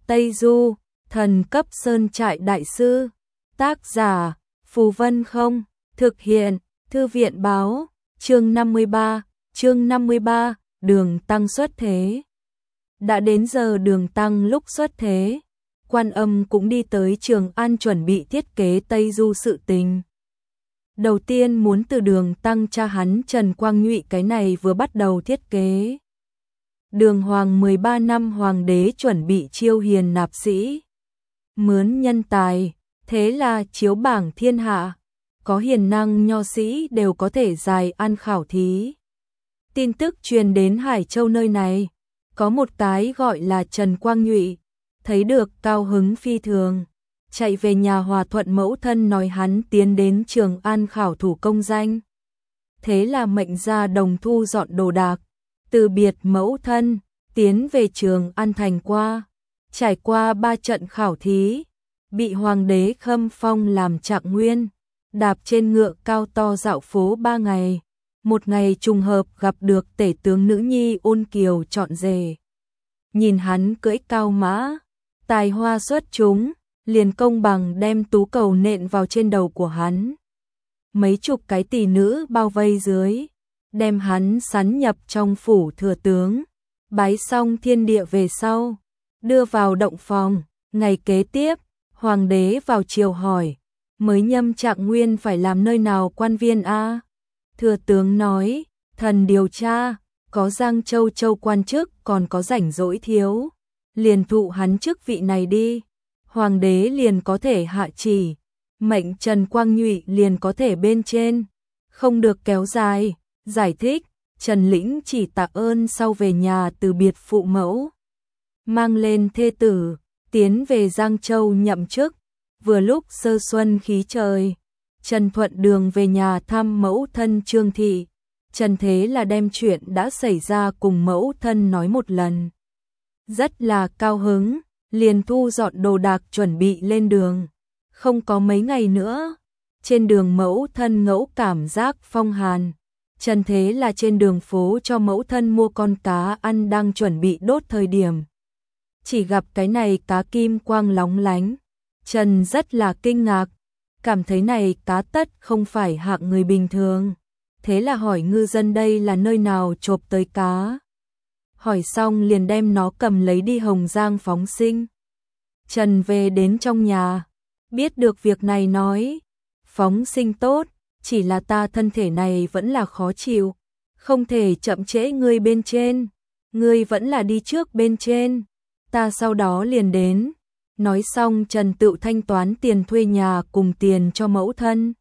Tây Du, thần cấp sơn trại đại sư. Tác giả, Phù Vân Không, thực hiện, Thư viện báo, chương 53, Đường Tăng xuất thế. Đã đến giờ Đường Tăng lúc xuất thế, Quan Âm cũng đi tới Trường An chuẩn bị thiết kế Tây Du sự tình. Đầu tiên muốn từ Đường Tăng cha hắn Trần Quang Nhụy cái này vừa bắt đầu thiết kế. Đường Hoàng 13 năm Hoàng đế chuẩn bị chiêu hiền nạp sĩ, mướn nhân tài, thế là chiếu bảng thiên hạ, có hiền năng nho sĩ đều có thể giải ăn khảo thí. Tin tức truyền đến Hải Châu nơi này, có một cái gọi là Trần Quang Nhụy, thấy được cao hứng phi thường, chạy về nhà hòa thuận mẫu thân nói hắn tiến đến Trường An khảo thủ công danh. Thế là mệnh ra đồng thu dọn đồ đạc, từ biệt mẫu thân, tiến về Trường An thành qua, trải qua 3 trận khảo thí, bị hoàng đế khâm phong làm trạng nguyên, đạp trên ngựa cao to dạo phố 3 ngày. Một ngày trùng hợp gặp được tể tướng nữ nhi Ôn Kiều chọn rể. Nhìn hắn cưỡi cao mã, tài hoa xuất chúng, liền công bằng đem tú cầu nện vào trên đầu của hắn. Mấy chục cái tỷ nữ bao vây dưới, đem hắn sắn nhập trong phủ thừa tướng, bái xong thiên địa về sau, đưa vào động phòng. Ngày kế tiếp, hoàng đế vào triều hỏi, mới nhâm trạng nguyên phải làm nơi nào quan viên a? Thừa tướng nói, thần điều tra, có Giang Châu châu quan chức còn có rảnh rỗi thiếu, liền thụ hắn chức vị này đi. Hoàng đế liền có thể hạ chỉ, mệnh Trần Quang Nhụy liền có thể bên trên, không được kéo dài. Giải thích, Trần Lĩnh chỉ tạ ơn sau về nhà từ biệt phụ mẫu, mang lên thê tử, tiến về Giang Châu nhậm chức. Vừa lúc sơ xuân khí trời, Trần thuận đường về nhà thăm mẫu thân Trương Thị. Trần thế là đem chuyện đã xảy ra cùng mẫu thân nói một lần. Rất là cao hứng, liền thu dọn đồ đạc chuẩn bị lên đường. Không có mấy ngày nữa, trên đường mẫu thân ngẫu cảm giác phong hàn. Trần thế là trên đường phố cho mẫu thân mua con cá ăn đang chuẩn bị đốt thời điểm. Chỉ gặp cái này cá kim quang lóng lánh. Trần rất là kinh ngạc, cảm thấy này cá tất không phải hạng người bình thường. Thế là hỏi ngư dân đây là nơi nào chộp tới cá. Hỏi xong liền đem nó cầm lấy đi Hồng Giang phóng sinh. Trần về đến trong nhà, biết được việc này nói, phóng sinh tốt, chỉ là ta thân thể này vẫn là khó chịu, không thể chậm trễ ngươi bên trên, ngươi vẫn là đi trước bên trên, ta sau đó liền đến. Nói xong Trần tự thanh toán tiền thuê nhà cùng tiền cho mẫu thân.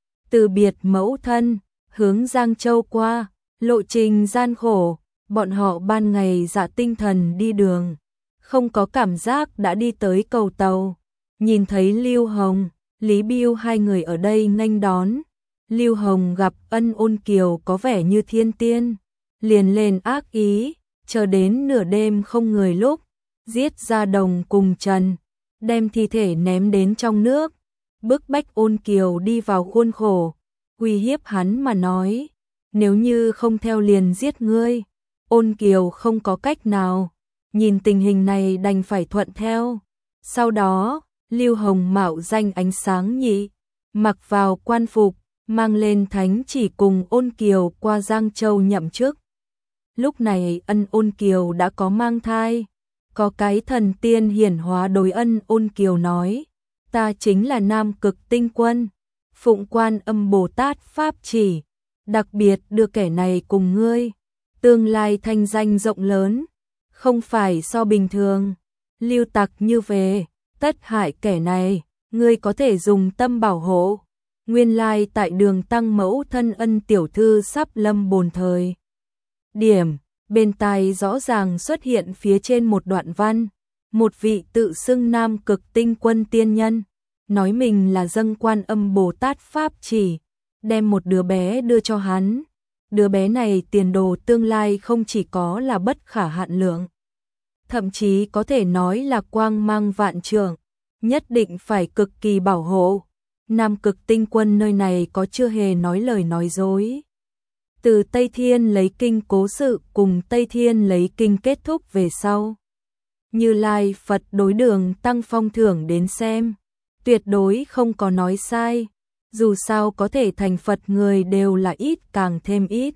Từ biệt mẫu thân, hướng Giang Châu qua, lộ trình gian khổ, bọn họ ban ngày dạ tinh thần đi đường, không có cảm giác đã đi tới cầu tàu. Nhìn thấy Lưu Hồng, Lý Bưu hai người ở đây nghênh đón. Lưu Hồng gặp Ân Ôn Kiều có vẻ như thiên tiên, liền lên ác ý, chờ đến nửa đêm không người lúc, giết ra đồng cùng Trần, đem thi thể ném đến trong nước, bức bách Ôn Kiều đi vào khuôn khổ, uy hiếp hắn mà nói, nếu như không theo liền giết ngươi. Ôn Kiều không có cách nào, nhìn tình hình này đành phải thuận theo. Sau đó, Lưu Hồng mạo danh ánh sáng nhị, mặc vào quan phục, mang lên thánh chỉ cùng Ôn Kiều qua Giang Châu nhậm chức. Lúc này Ôn Kiều đã có mang thai, có cái thần tiên hiển hóa đối Ôn Kiều nói, ta chính là Nam Cực Tinh Quân, phụng Quan Âm Bồ Tát pháp chỉ, đặc biệt đưa kẻ này cùng ngươi, tương lai thanh danh rộng lớn, không phải so bình thường, lưu tặc như về, tất hại kẻ này, ngươi có thể dùng tâm bảo hộ. Nguyên lai tại đường Tăng mẫu thân Ân tiểu thư sắp lâm bồn thời điểm, bên tai rõ ràng xuất hiện phía trên một đoạn văn, một vị tự xưng Nam Cực Tinh Quân tiên nhân, nói mình là dâng Quan Âm Bồ Tát pháp chỉ, đem một đứa bé đưa cho hắn. Đứa bé này tiền đồ tương lai không chỉ có là bất khả hạn lượng, thậm chí có thể nói là quang mang vạn trượng, nhất định phải cực kỳ bảo hộ. Nam Cực Tinh Quân nơi này có chưa hề nói lời nói dối. Từ Tây Thiên lấy kinh cố sự cùng Tây Thiên lấy kinh kết thúc về sau, Như Lai Phật đối Đường Tăng phong thưởng đến xem, tuyệt đối không có nói sai, dù sao có thể thành Phật người đều là ít càng thêm ít.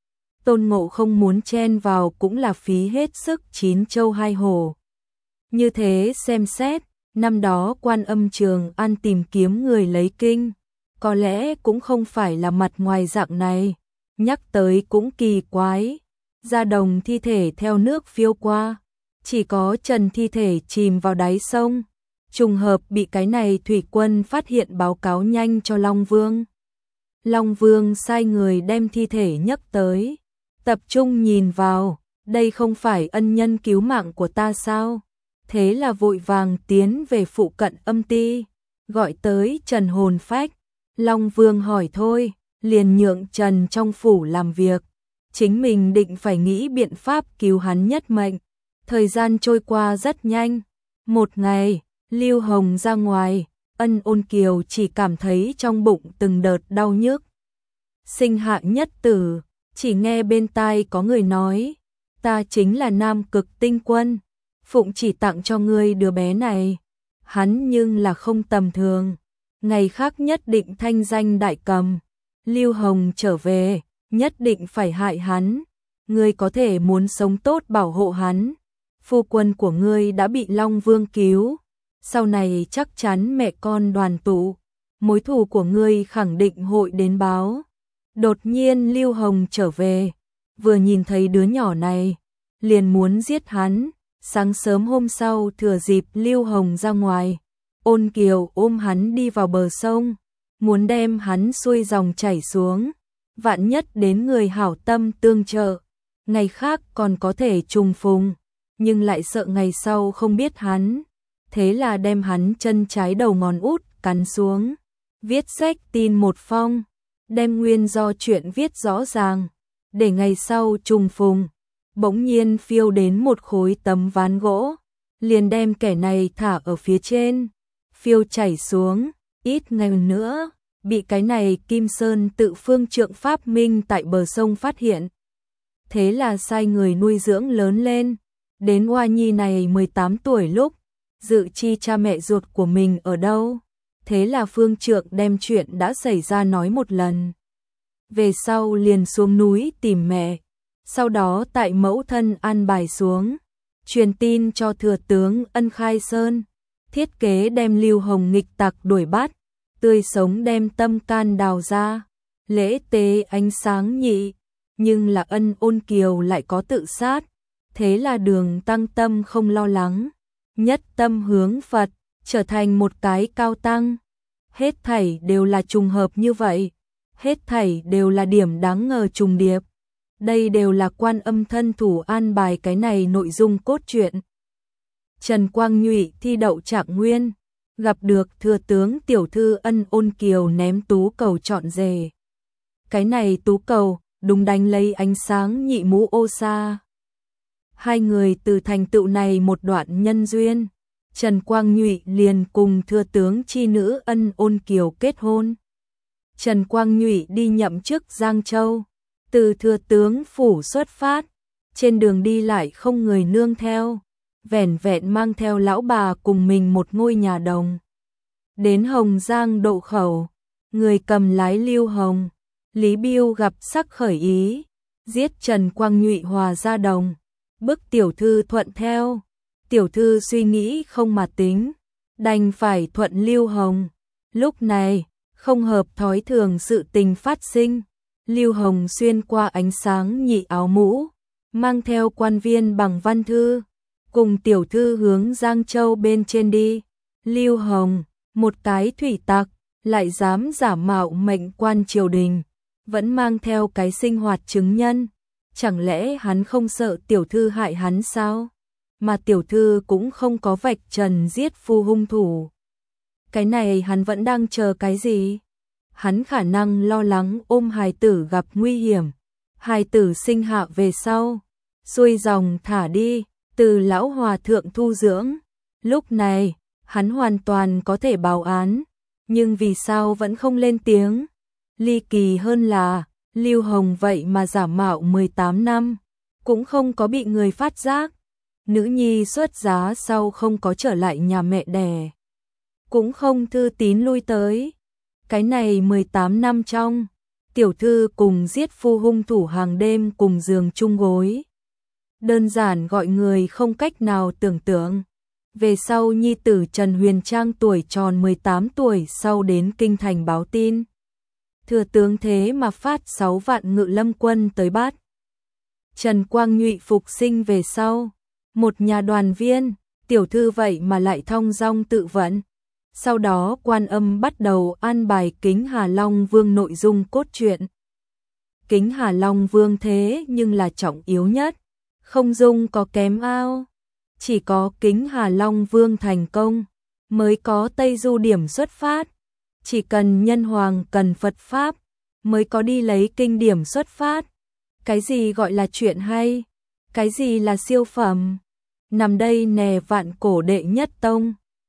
Tôn Ngộ không muốn chen vào cũng là phí hết sức 9 châu 2 hổ. Như thế xem xét, năm đó Quan Âm Trường An tìm kiếm người lấy kinh, có lẽ cũng không phải là mặt ngoài dạng này, nhắc tới cũng kỳ quái. Ra đồng thi thể theo nước phiêu qua, chỉ có trần thi thể chìm vào đáy sông, trùng hợp bị cái này thủy quân phát hiện báo cáo nhanh cho Long Vương. Long Vương sai người đem thi thể nhấc tới, tập trung nhìn vào, đây không phải ân nhân cứu mạng của ta sao? Thế là vội vàng tiến về phụ cận âm ti, gọi tới Trần hồn phách. Long Vương hỏi thôi, liền nhượng Trần trong phủ làm việc, chính mình định phải nghĩ biện pháp cứu hắn nhất mệnh. Thời gian trôi qua rất nhanh, một ngày, Lưu Hồng ra ngoài, Ân Ôn Kiều chỉ cảm thấy trong bụng từng đợt đau nhức. Sinh hạ nhất tử, chỉ nghe bên tai có người nói, ta chính là Nam Cực Tinh Quân, phụng chỉ tặng cho ngươi đứa bé này. Hắn nhưng là không tầm thường, ngày khác nhất định thanh danh đại cầm. Lưu Hồng trở về, nhất định phải hại hắn, ngươi có thể muốn sống tốt bảo hộ hắn. Phu quân của ngươi đã bị Long Vương cứu, sau này chắc chắn mẹ con đoàn tụ, mối thù của ngươi khẳng định hội đến báo. Đột nhiên Lưu Hồng trở về, vừa nhìn thấy đứa nhỏ này, liền muốn giết hắn. Sáng sớm hôm sau thừa dịp Lưu Hồng ra ngoài, Ôn Kiều ôm hắn đi vào bờ sông, muốn đem hắn xuôi dòng chảy xuống, vạn nhất đến người hảo tâm tương trợ, ngày khác còn có thể trùng phùng, nhưng lại sợ ngày sau không biết hắn, thế là đem hắn chân trái đầu ngón út cắn xuống, viết sách tin một phong, đem nguyên do chuyện viết rõ ràng, để ngày sau trùng phùng. Bỗng nhiên phiêu đến một khối tấm ván gỗ, liền đem kẻ này thả ở phía trên, phiêu chảy xuống, ít ngày nữa, bị cái này Kim Sơn tự phương trượng pháp minh tại bờ sông phát hiện. Thế là sai người nuôi dưỡng lớn lên, đến Hoa Nhi này 18 tuổi lúc, dự chi cha mẹ ruột của mình ở đâu. Thế là phương trượng đem chuyện đã xảy ra nói một lần. Về sau liền xuống núi tìm mẹ. Sau đó tại mẫu thân an bài xuống, truyền tin cho thừa tướng Ân Khai Sơn, thiết kế đem Lưu Hồng nghịch tặc đuổi bắt, tươi sống đem tâm can đào ra, lễ tế ánh sáng nhị, nhưng là Ân Ôn Kiều lại có tự sát, thế là Đường Tăng tâm không lo lắng, nhất tâm hướng Phật, trở thành một cái cao tăng. Hết thảy đều là trùng hợp như vậy, hết thảy đều là điểm đáng ngờ trùng điệp. Đây đều là Quan Âm thân thủ an bài cái này nội dung cốt truyện. Trần Quang Nhụy thi đậu Trạng Nguyên, gặp được thừa tướng tiểu thư Ân Ôn Kiều ném tú cầu trọn rể. Cái này tú cầu, đúng đánh lấy ánh sáng nhị mũ ô sa. Hai người từ thành tựu này một đoạn nhân duyên, Trần Quang Nhụy liền cùng thừa tướng chi nữ Ân Ôn Kiều kết hôn. Trần Quang Nhụy đi nhậm chức Giang Châu. Từ thừa tướng phủ xuất phát, trên đường đi lại không người nương theo, vẻn vẹn mang theo lão bà cùng mình một ngôi nhà đồng. Đến Hồng Giang Độ Khẩu, người cầm lái Lưu Hồng, Lý Biêu gặp sắc khởi ý, giết Trần Quang Nhụy hòa ra đồng, bức tiểu thư thuận theo. Tiểu thư suy nghĩ không mà tính, đành phải thuận Lưu Hồng. Lúc này, không hợp thói thường sự tình phát sinh. Lưu Hồng xuyên qua ánh sáng nhị áo mũ, mang theo quan viên bằng văn thư, cùng tiểu thư hướng Giang Châu bên trên đi. Lưu Hồng, một cái thủy tặc, lại dám giả mạo mệnh quan triều đình, vẫn mang theo cái sinh hoạt chứng nhân. Chẳng lẽ hắn không sợ tiểu thư hại hắn sao? Mà tiểu thư cũng không có vạch trần giết phu hung thủ. Cái này hắn vẫn đang chờ cái gì? Hắn khả năng lo lắng ôm hài tử gặp nguy hiểm, hài tử sinh hạ về sau, xuôi dòng thả đi, từ lão hòa thượng thu dưỡng. Lúc này, hắn hoàn toàn có thể báo án, nhưng vì sao vẫn không lên tiếng? Ly kỳ hơn là, Lưu Hồng vậy mà giả mạo 18 năm, cũng không có bị người phát giác. Nữ nhi xuất giá sau không có trở lại nhà mẹ đẻ, cũng không thư tín lui tới. Cái này 18 năm trong, tiểu thư cùng giết phu hung thủ hàng đêm cùng giường chung gối. Đơn giản gọi người không cách nào tưởng tượng. Về sau nhi tử Trần Huyền Trang tuổi tròn 18 tuổi sau đến kinh thành báo tin. Thừa tướng thế mà phát 6 vạn ngự lâm quân tới bắt. Trần Quang Nhụy phục sinh về sau, một nhà đoàn viên, tiểu thư vậy mà lại thong dong tự vẫn. Sau đó Quan Âm bắt đầu an bài Kính Hà Long Vương nội dung cốt truyện. Kính Hà Long Vương thế nhưng là trọng yếu nhất, không dung có kém ao. Chỉ có Kính Hà Long Vương thành công, mới có Tây Du điểm xuất phát. Chỉ cần nhân hoàng cần Phật Pháp, mới có đi lấy kinh điểm xuất phát. Cái gì gọi là chuyện hay? Cái gì là siêu phẩm? Nằm đây nè vạn cổ đệ nhất tông.